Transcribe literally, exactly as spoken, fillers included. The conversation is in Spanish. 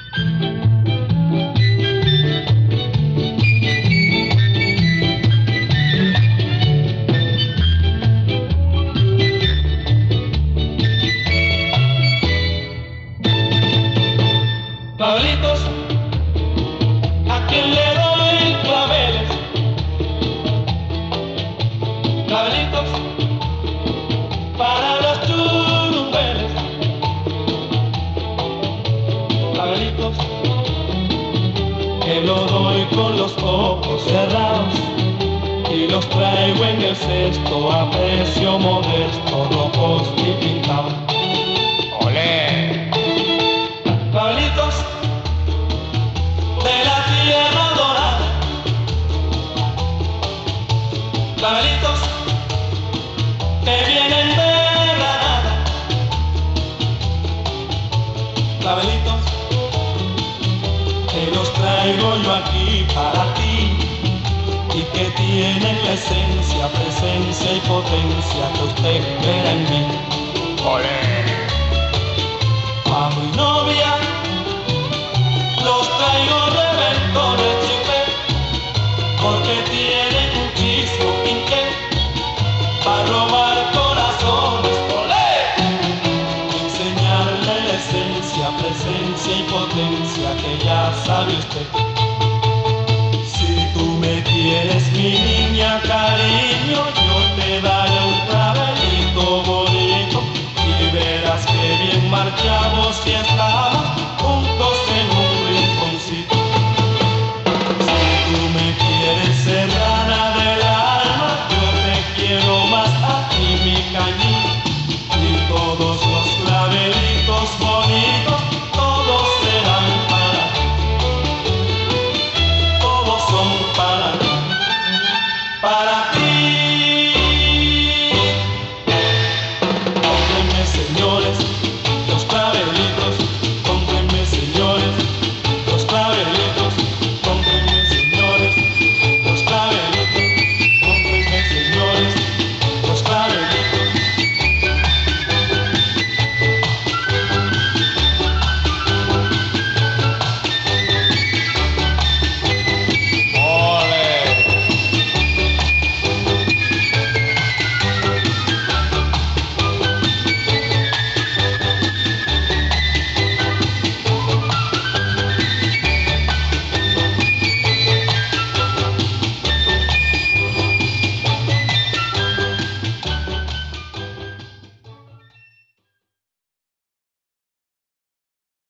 Pabelitos, ¿a quién le doy claveles? Clavelitos para los churumbeles. Clavelitos que lo doy con los ojos cerrados y los traigo en el cesto a precio modesto, rojos y pintados. ¡Olé! Clavelitos de la tierra dorada, clavelitos que vienen de Granada, clavelitos que los traigo yo aquí para ti y que tienen la esencia, presencia y potencia que usted verá en mí. ¡Olé! A mi novia los traigo reventones chipé, porque tienen muchísimo quinqué para robar corazones, olé. Enseñarle la esencia, presencia y potencia que ya sabe usted. Si tú me quieres, mi niña cariño,